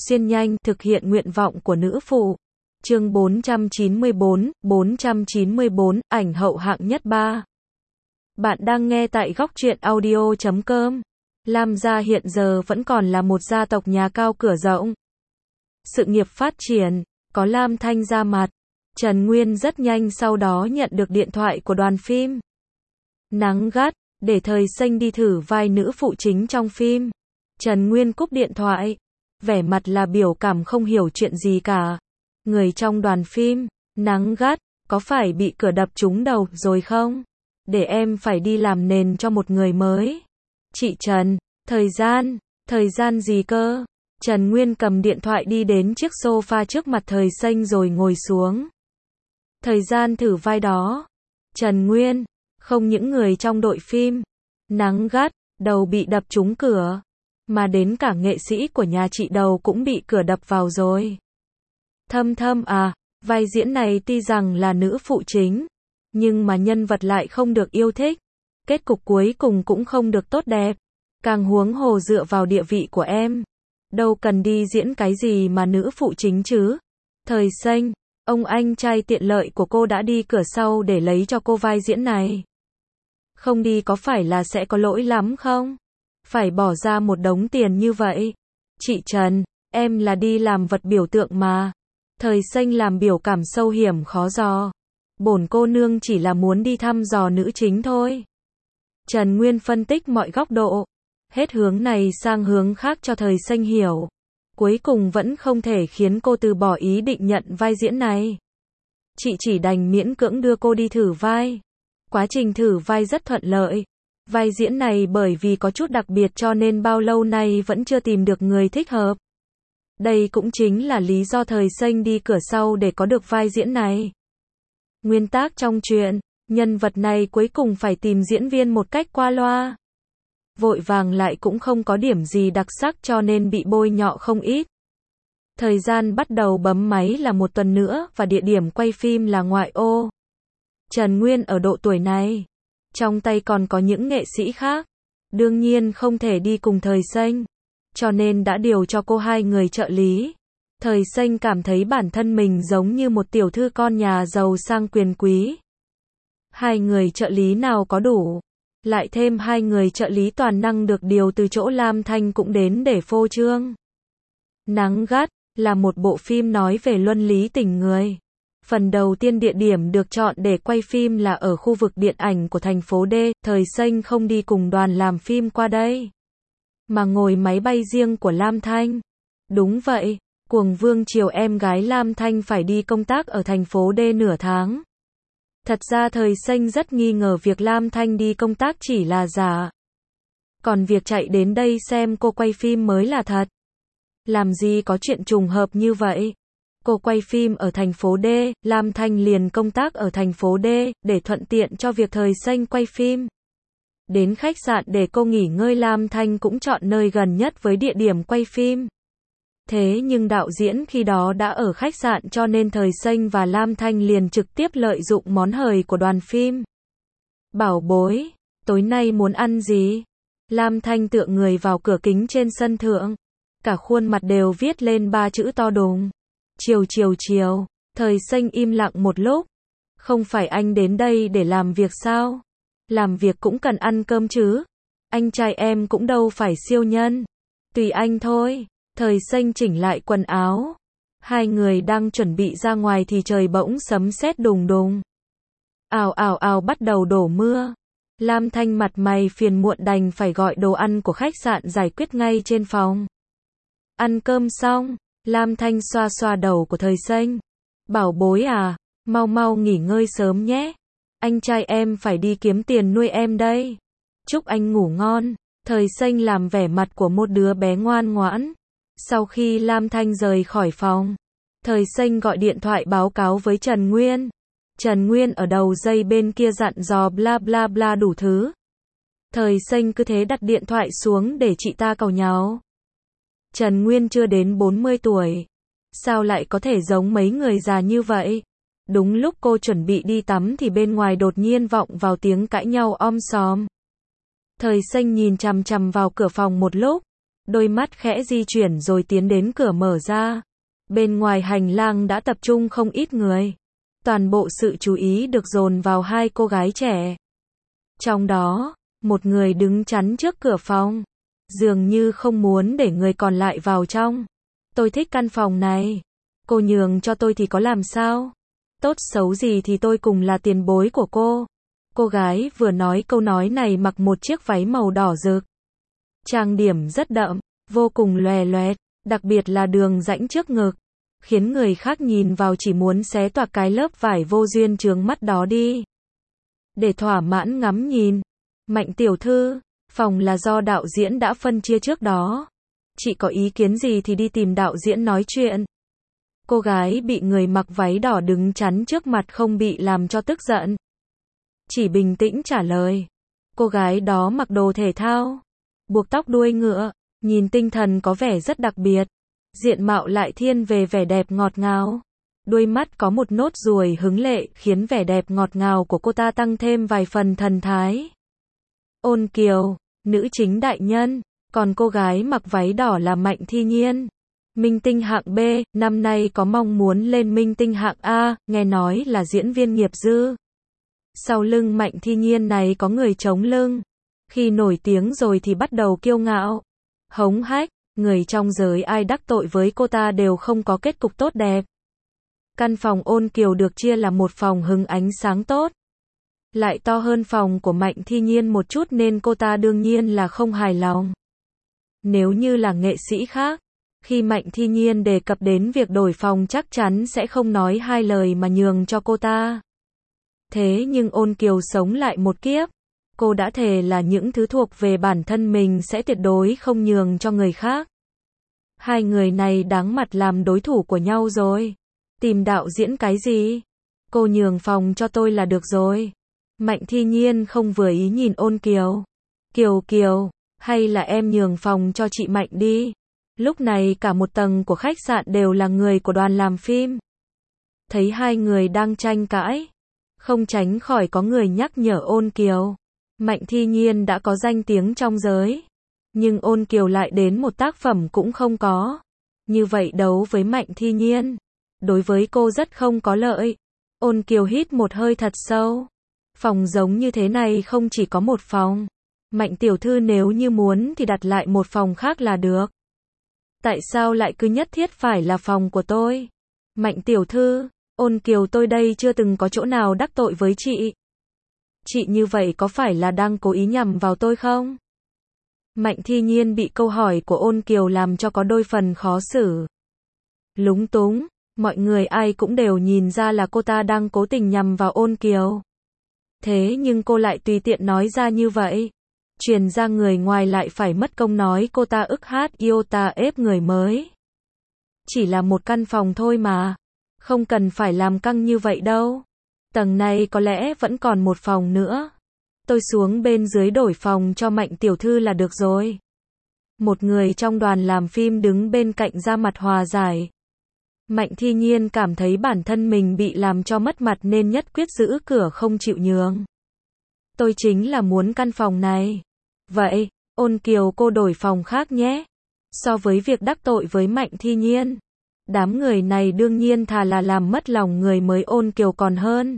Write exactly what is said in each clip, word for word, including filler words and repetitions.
xuyên nhanh, thực hiện nguyện vọng của nữ phụ. Chương bốn trăm chín mươi bốn, bốn trăm chín mươi bốn, ảnh hậu hạng nhất ba. Bạn đang nghe tại góc truyện audio chấm com. Lam gia hiện giờ vẫn còn là một gia tộc nhà cao cửa rộng. Sự nghiệp phát triển, có Lam Thanh ra mặt. Trần Nguyên rất nhanh sau đó nhận được điện thoại của đoàn phim Nắng Gắt, để Thời Xanh đi thử vai nữ phụ chính trong phim. Trần Nguyên cúp điện thoại, vẻ mặt là biểu cảm không hiểu chuyện gì cả. Người trong đoàn phim Nắng Gắt, có phải bị cửa đập trúng đầu rồi không? Để em phải đi làm nền cho một người mới. Chị Trần, thời gian, thời gian gì cơ? Trần Nguyên cầm điện thoại đi đến chiếc sofa trước mặt Thời Xanh rồi ngồi xuống. Thời gian thử vai đó. Trần Nguyên, không những người trong đội phim Nắng Gắt, đầu bị đập trúng cửa, mà đến cả nghệ sĩ của nhà chị đầu cũng bị cửa đập vào rồi. Thâm Thâm à, vai diễn này tuy rằng là nữ phụ chính, nhưng mà nhân vật lại không được yêu thích. Kết cục cuối cùng cũng không được tốt đẹp. Càng huống hồ dựa vào địa vị của em, đâu cần đi diễn cái gì mà nữ phụ chính chứ. Thời Xanh, ông anh trai tiện lợi của cô đã đi cửa sau để lấy cho cô vai diễn này. Không đi có phải là sẽ có lỗi lắm không? Phải bỏ ra một đống tiền như vậy. Chị Trần, em là đi làm vật biểu tượng mà. Thời Xanh làm biểu cảm sâu hiểm khó dò. Bổn cô nương chỉ là muốn đi thăm dò nữ chính thôi. Trần Nguyên phân tích mọi góc độ, hết hướng này sang hướng khác cho Thời Xanh hiểu. Cuối cùng vẫn không thể khiến cô từ bỏ ý định nhận vai diễn này. Chị chỉ đành miễn cưỡng đưa cô đi thử vai. Quá trình thử vai rất thuận lợi. Vai diễn này bởi vì có chút đặc biệt cho nên bao lâu nay vẫn chưa tìm được người thích hợp. Đây cũng chính là lý do Thời Xanh đi cửa sau để có được vai diễn này. Nguyên tắc trong truyện, nhân vật này cuối cùng phải tìm diễn viên một cách qua loa. Vội vàng lại cũng không có điểm gì đặc sắc cho nên bị bôi nhọ không ít. Thời gian bắt đầu bấm máy là một tuần nữa và địa điểm quay phim là ngoại ô. Trần Nguyên ở độ tuổi này, trong tay còn có những nghệ sĩ khác. Đương nhiên không thể đi cùng Thời Xanh, cho nên đã điều cho cô hai người trợ lý. Thời Xanh cảm thấy bản thân mình giống như một tiểu thư con nhà giàu sang quyền quý. Hai người trợ lý nào có đủ, lại thêm hai người trợ lý toàn năng được điều từ chỗ Lam Thanh cũng đến để phô trương. Nắng Gắt là một bộ phim nói về luân lý tình người. Phần đầu tiên địa điểm được chọn để quay phim là ở khu vực điện ảnh của thành phố D. Thời Xanh không đi cùng đoàn làm phim qua đây, mà ngồi máy bay riêng của Lam Thanh. Đúng vậy, Cuồng Vương chiều em gái Lam Thanh phải đi công tác ở thành phố D nửa tháng. Thật ra Thời Xanh rất nghi ngờ việc Lam Thanh đi công tác chỉ là giả. Còn việc chạy đến đây xem cô quay phim mới là thật. Làm gì có chuyện trùng hợp như vậy. Cô quay phim ở thành phố D, Lam Thanh liền công tác ở thành phố D, để thuận tiện cho việc Thời Xanh quay phim. Đến khách sạn để cô nghỉ ngơi, Lam Thanh cũng chọn nơi gần nhất với địa điểm quay phim. Thế nhưng đạo diễn khi đó đã ở khách sạn cho nên Thời Xanh và Lam Thanh liền trực tiếp lợi dụng món hời của đoàn phim. Bảo bối, tối nay muốn ăn gì? Lam Thanh tựa người vào cửa kính trên sân thượng. Cả khuôn mặt đều viết lên ba chữ to đùng. Chiều chiều chiều. Thời Xanh im lặng một lúc. Không phải anh đến đây để làm việc sao? Làm việc cũng cần ăn cơm chứ. Anh trai em cũng đâu phải siêu nhân. Tùy anh thôi. Thời Xanh chỉnh lại quần áo. Hai người đang chuẩn bị ra ngoài thì trời bỗng sấm sét đùng đùng. Ào ào ào bắt đầu đổ mưa. Lam Thanh mặt mày phiền muộn đành phải gọi đồ ăn của khách sạn giải quyết ngay trên phòng. Ăn cơm xong, Lam Thanh xoa xoa đầu của Thời Xanh. Bảo bối à, mau mau nghỉ ngơi sớm nhé. Anh trai em phải đi kiếm tiền nuôi em đây. Chúc anh ngủ ngon. Thời Xanh làm vẻ mặt của một đứa bé ngoan ngoãn. Sau khi Lam Thanh rời khỏi phòng, Thời Xanh gọi điện thoại báo cáo với Trần Nguyên. Trần Nguyên ở đầu dây bên kia dặn dò bla bla bla đủ thứ. Thời Xanh cứ thế đặt điện thoại xuống để chị ta càu nhàu. Trần Nguyên chưa đến bốn mươi tuổi. Sao lại có thể giống mấy người già như vậy? Đúng lúc cô chuẩn bị đi tắm thì bên ngoài đột nhiên vọng vào tiếng cãi nhau om sòm. Thời Xanh nhìn chằm chằm vào cửa phòng một lúc. Đôi mắt khẽ di chuyển rồi tiến đến cửa mở ra. Bên ngoài hành lang đã tập trung không ít người. Toàn bộ sự chú ý được dồn vào hai cô gái trẻ. Trong đó, một người đứng chắn trước cửa phòng. Dường như không muốn để người còn lại vào trong. Tôi thích căn phòng này. Cô nhường cho tôi thì có làm sao? Tốt xấu gì thì tôi cùng là tiền bối của cô. Cô gái vừa nói câu nói này mặc một chiếc váy màu đỏ rực. Trang điểm rất đậm, vô cùng lòe loẹt, đặc biệt là đường rãnh trước ngực. Khiến người khác nhìn vào chỉ muốn xé toạc cái lớp vải vô duyên chướng mắt đó đi. Để thỏa mãn ngắm nhìn. Mạnh tiểu thư, phòng là do đạo diễn đã phân chia trước đó. Chị có ý kiến gì thì đi tìm đạo diễn nói chuyện. Cô gái bị người mặc váy đỏ đứng chắn trước mặt không bị làm cho tức giận. Chỉ bình tĩnh trả lời. Cô gái đó mặc đồ thể thao, buộc tóc đuôi ngựa, nhìn tinh thần có vẻ rất đặc biệt. Diện mạo lại thiên về vẻ đẹp ngọt ngào. Đuôi mắt có một nốt ruồi hứng lệ khiến vẻ đẹp ngọt ngào của cô ta tăng thêm vài phần thần thái. Ôn Kiều, nữ chính đại nhân, còn cô gái mặc váy đỏ là Mạnh Thi Nhiên. Minh tinh hạng B, năm nay có mong muốn lên minh tinh hạng A, nghe nói là diễn viên nghiệp dư. Sau lưng Mạnh Thi Nhiên này có người chống lưng. Khi nổi tiếng rồi thì bắt đầu kiêu ngạo, hống hách, người trong giới ai đắc tội với cô ta đều không có kết cục tốt đẹp. Căn phòng Ôn Kiều được chia là một phòng hứng ánh sáng tốt. Lại to hơn phòng của Mạnh Thi Nhiên một chút nên cô ta đương nhiên là không hài lòng. Nếu như là nghệ sĩ khác, khi Mạnh Thi Nhiên đề cập đến việc đổi phòng chắc chắn sẽ không nói hai lời mà nhường cho cô ta. Thế nhưng Ôn Kiều sống lại một kiếp. Cô đã thề là những thứ thuộc về bản thân mình sẽ tuyệt đối không nhường cho người khác. Hai người này đáng mặt làm đối thủ của nhau rồi. Tìm đạo diễn cái gì? Cô nhường phòng cho tôi là được rồi. Mạnh Thi Nhiên không vừa ý nhìn Ôn Kiều. Kiều Kiều, hay là em nhường phòng cho chị Mạnh đi. Lúc này cả một tầng của khách sạn đều là người của đoàn làm phim. Thấy hai người đang tranh cãi, không tránh khỏi có người nhắc nhở Ôn Kiều. Mạnh Thi Nhiên đã có danh tiếng trong giới, nhưng Ôn Kiều lại đến một tác phẩm cũng không có. Như vậy đấu với Mạnh Thi Nhiên, đối với cô rất không có lợi. Ôn Kiều hít một hơi thật sâu. Phòng giống như thế này không chỉ có một phòng. Mạnh tiểu thư nếu như muốn thì đặt lại một phòng khác là được. Tại sao lại cứ nhất thiết phải là phòng của tôi? Mạnh tiểu thư, Ôn Kiều tôi đây chưa từng có chỗ nào đắc tội với chị. Chị như vậy có phải là đang cố ý nhằm vào tôi không? Mạnh Thi Nhiên bị câu hỏi của Ôn Kiều làm cho có đôi phần khó xử. Lúng túng, mọi người ai cũng đều nhìn ra là cô ta đang cố tình nhằm vào Ôn Kiều. Thế nhưng cô lại tùy tiện nói ra như vậy. Truyền ra người ngoài lại phải mất công nói cô ta ức hát yêu ta ép người mới. Chỉ là một căn phòng thôi mà. Không cần phải làm căng như vậy đâu. Tầng này có lẽ vẫn còn một phòng nữa. Tôi xuống bên dưới đổi phòng cho Mạnh tiểu thư là được rồi. Một người trong đoàn làm phim đứng bên cạnh ra mặt hòa giải. Mạnh Thi Nhiên cảm thấy bản thân mình bị làm cho mất mặt nên nhất quyết giữ cửa không chịu nhường. Tôi chính là muốn căn phòng này. Vậy, Ôn Kiều cô đổi phòng khác nhé. So với việc đắc tội với Mạnh Thi Nhiên, đám người này đương nhiên thà là làm mất lòng người mới Ôn Kiều còn hơn.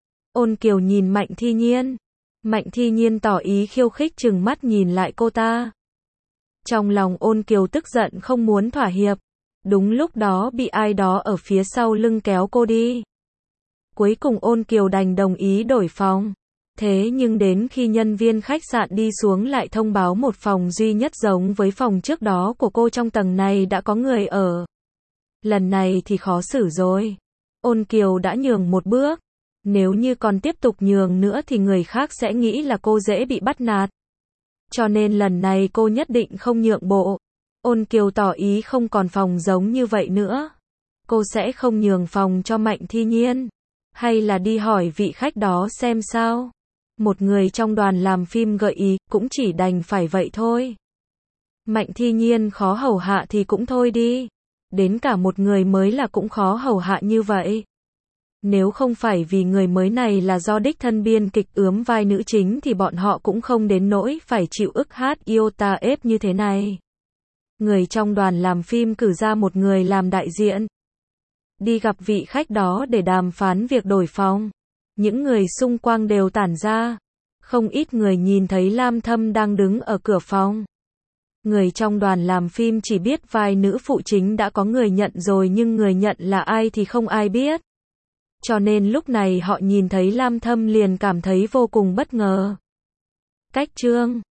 Ôn Kiều nhìn Mạnh Thi Nhiên. Mạnh Thi Nhiên tỏ ý khiêu khích trừng mắt nhìn lại cô ta. Trong lòng Ôn Kiều tức giận không muốn thỏa hiệp. Đúng lúc đó bị ai đó ở phía sau lưng kéo cô đi. Cuối cùng Ôn Kiều đành đồng ý đổi phòng. Thế nhưng đến khi nhân viên khách sạn đi xuống lại thông báo một phòng duy nhất giống với phòng trước đó của cô trong tầng này đã có người ở. Lần này thì khó xử rồi. Ôn Kiều đã nhường một bước. Nếu như còn tiếp tục nhường nữa thì người khác sẽ nghĩ là cô dễ bị bắt nạt. Cho nên lần này cô nhất định không nhượng bộ. Ôn Kiều tỏ ý không còn phòng giống như vậy nữa. Cô sẽ không nhường phòng cho Mạnh Thi Nhiên. Hay là đi hỏi vị khách đó xem sao. Một người trong đoàn làm phim gợi ý, cũng chỉ đành phải vậy thôi. Mạnh Thi Nhiên khó hầu hạ thì cũng thôi đi. Đến cả một người mới là cũng khó hầu hạ như vậy. Nếu không phải vì người mới này là do đích thân biên kịch ướm vai nữ chính thì bọn họ cũng không đến nỗi phải chịu ức hát yêu ta ép như thế này. Người trong đoàn làm phim cử ra một người làm đại diện, đi gặp vị khách đó để đàm phán việc đổi phòng. Những người xung quanh đều tản ra. Không ít người nhìn thấy Lam Thâm đang đứng ở cửa phòng. Người trong đoàn làm phim chỉ biết vai nữ phụ chính đã có người nhận rồi nhưng người nhận là ai thì không ai biết. Cho nên lúc này họ nhìn thấy Lam Thâm liền cảm thấy vô cùng bất ngờ. Cách chương